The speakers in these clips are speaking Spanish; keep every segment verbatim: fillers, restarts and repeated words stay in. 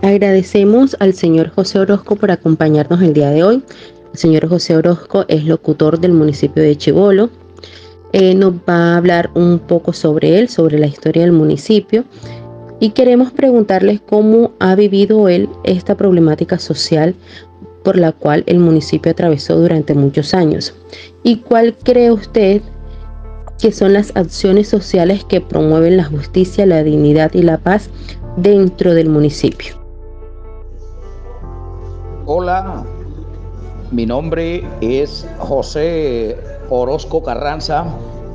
Agradecemos al señor José Orozco por acompañarnos el día de hoy. El señor José Orozco es locutor del municipio de Chibolo. Eh, nos va a hablar un poco sobre él, sobre la historia del municipio, y queremos preguntarles cómo ha vivido él esta problemática social por la cual el municipio atravesó durante muchos años. ¿Y cuál cree usted que son las acciones sociales que promueven la justicia, la dignidad y la paz dentro del municipio? Hola, mi nombre es José Orozco Carranza,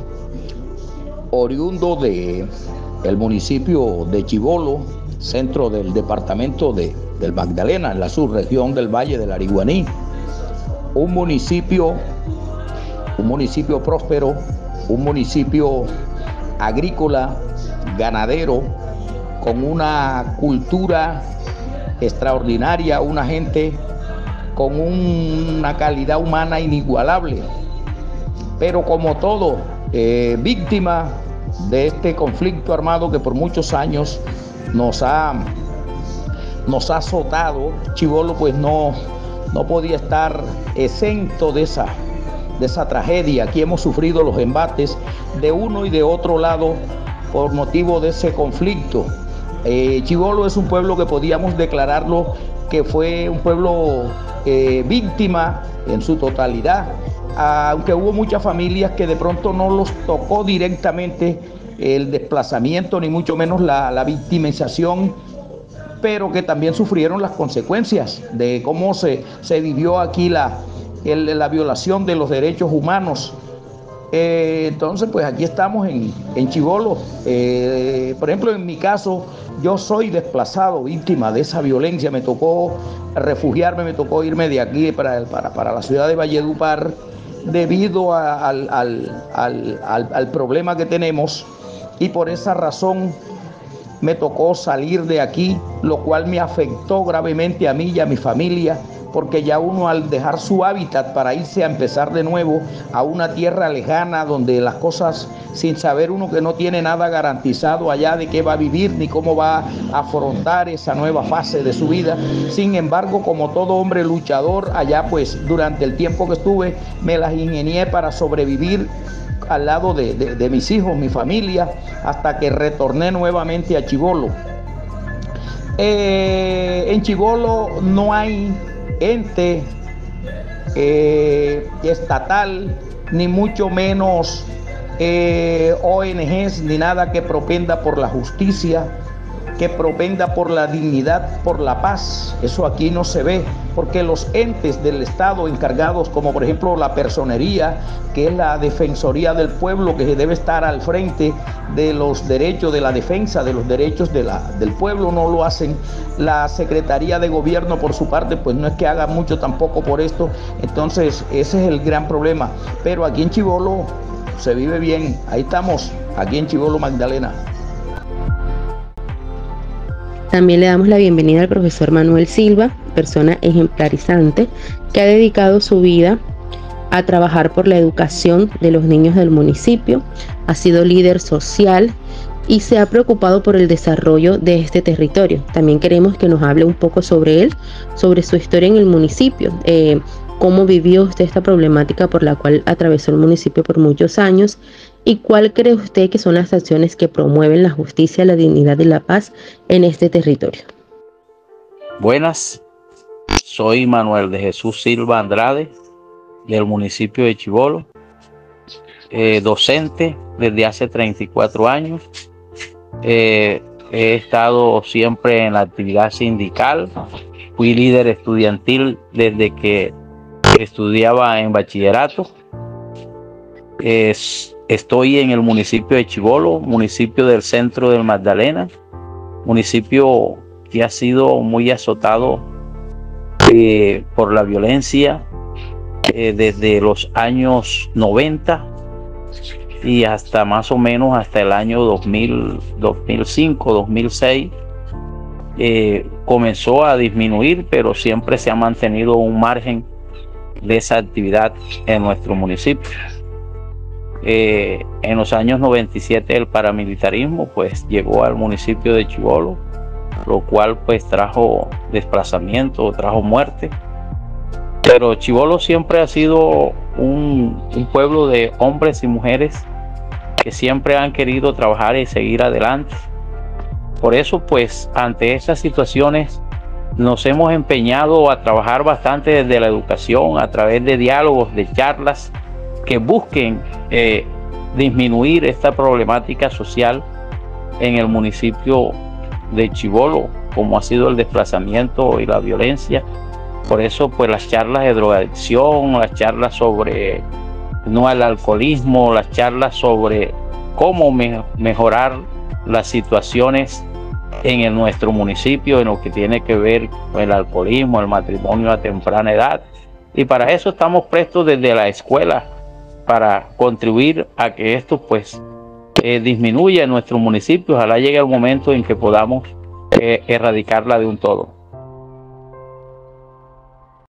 oriundo de el municipio de Chibolo, centro del departamento de, del Magdalena, en la subregión del Valle del Ariguaní. Un municipio, un municipio próspero, un municipio agrícola, ganadero, con una cultura extraordinaria, una gente con una calidad humana inigualable, pero como todo, eh, víctima de este conflicto armado que por muchos años nos ha, nos ha azotado. Chibolo pues no, no podía estar exento de esa, de esa tragedia. Aquí hemos sufrido los embates de uno y de otro lado por motivo de ese conflicto. Eh, Chibolo es un pueblo que podíamos declararlo que fue un pueblo eh, víctima en su totalidad, aunque hubo muchas familias que de pronto no los tocó directamente el desplazamiento, ni mucho menos la, la victimización, pero que también sufrieron las consecuencias de cómo se, se vivió aquí la, el, la violación de los derechos humanos. Eh, entonces, pues aquí estamos en, en Chibolo. Eh, por ejemplo, en mi caso, yo soy desplazado, víctima de esa violencia. Me tocó refugiarme, me tocó irme de aquí para, para, para la ciudad de Valledupar debido a, al, al, al, al, al problema que tenemos, y por esa razón me tocó salir de aquí, lo cual me afectó gravemente a mí y a mi familia, porque ya uno al dejar su hábitat para irse a empezar de nuevo a una tierra lejana donde las cosas, sin saber uno que no tiene nada garantizado allá de qué va a vivir ni cómo va a afrontar esa nueva fase de su vida. Sin embargo, como todo hombre luchador, allá pues durante el tiempo que estuve me las ingenié para sobrevivir al lado de, de, de mis hijos, mi familia, hasta que retorné nuevamente a Chibolo. Eh, en Chibolo no hay ente eh, estatal, ni mucho menos eh, O N Ges, ni nada que propenda por la justicia, que propenda por la dignidad, por la paz. Eso aquí no se ve, porque los entes del Estado encargados, como por ejemplo la Personería, que es la Defensoría del Pueblo, que debe estar al frente de los derechos, de la defensa de los derechos de la, del pueblo, no lo hacen. La Secretaría de Gobierno, por su parte, pues no es que haga mucho tampoco por esto. Entonces ese es el gran problema. Pero aquí en Chibolo se vive bien. Ahí estamos, aquí en Chibolo, Magdalena. También le damos la bienvenida al profesor Manuel Silva, persona ejemplarizante que ha dedicado su vida a trabajar por la educación de los niños del municipio. Ha sido líder social y se ha preocupado por el desarrollo de este territorio. También queremos que nos hable un poco sobre él, sobre su historia en el municipio, eh, cómo vivió usted esta problemática por la cual atravesó el municipio por muchos años, y cuál cree usted que son las acciones que promueven la justicia, la dignidad y la paz en este territorio. Buenas, soy Manuel de Jesús Silva Andrade, del municipio de Chibolo, eh, docente desde hace treinta y cuatro años. Eh, he estado siempre en la actividad sindical, fui líder estudiantil desde que estudiaba en bachillerato. Es, estoy en el municipio de Chibolo, municipio del centro del Magdalena, municipio que ha sido muy azotado eh, por la violencia eh, desde los años noventa y hasta más o menos hasta el año dos mil, dos mil cinco, dos mil seis. Eh, comenzó a disminuir, pero siempre se ha mantenido un margen de esa actividad en nuestro municipio. Eh, en los años noventa y siete el paramilitarismo pues llegó al municipio de Chibolo lo cual pues trajo desplazamiento, trajo muerte. Pero Chibolo siempre ha sido un, un pueblo de hombres y mujeres que siempre han querido trabajar y seguir adelante. Por eso pues ante estas situaciones nos hemos empeñado a trabajar bastante desde la educación, a través de diálogos, de charlas que busquen eh, disminuir esta problemática social en el municipio de Chibolo, como ha sido el desplazamiento y la violencia. Por eso pues las charlas de drogadicción, las charlas sobre no al alcoholismo, las charlas sobre cómo me mejorar las situaciones en el, nuestro municipio en lo que tiene que ver con el alcoholismo, el matrimonio a temprana edad. Y para eso estamos prestos desde la escuela para contribuir a que esto pues eh, disminuya en nuestro municipio. Ojalá llegue el momento en que podamos eh, erradicarla de un todo.